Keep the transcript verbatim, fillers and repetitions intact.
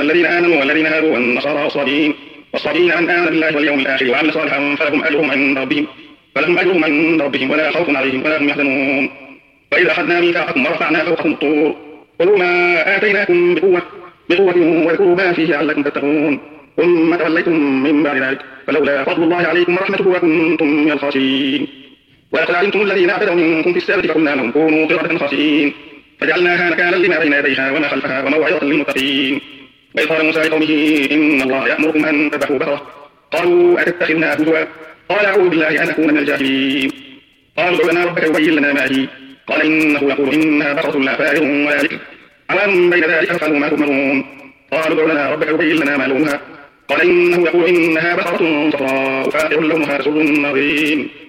الذين آمنوا والذين هادوا والنصارى والصابئين والصابئين من آمن بالله واليوم الآخر وعمل صالحا فلهم أجرهم عند ربهم فلهم أجرهم عند ربهم ولا خوف عليهم ولا هم يحزنون. وإذا أخذنا ميثاقكم ورفعنا فوقكم الطور خذوا ما آتيناكم بقوة بقوة واذكروا ما فيه لعلكم تتقون ثم توليتم من بعد ذلك فلولا فضل الله عليكم ورحمته لكنتم من الخاسرين. ولقد علمتم الذين اعتدوا منكم في السبت فقلنا لهم كونوا قردة خاسرين فجعلناها نكالا لما بين يديها وما خلفها وموعظة للمتقين. وإذ قال موسى لقومه إن الله يأمركم أن تذبحوا بقرة قالوا أتتخذنا هزوا قال أعوذ بالله أن أكون من الجاهلين. قالوا ادع لنا ربك يبين لنا ما هي قال إنه يقول إنها بقرة لا فارغ ولا بكر عوام بين ذلك فافعلوا ما تؤمرون. قالوا ادع لنا ربك يبين لنا ما لونها قال إنه يقول إنها بقرة صفراء فاقع لونها تسر الناظرين.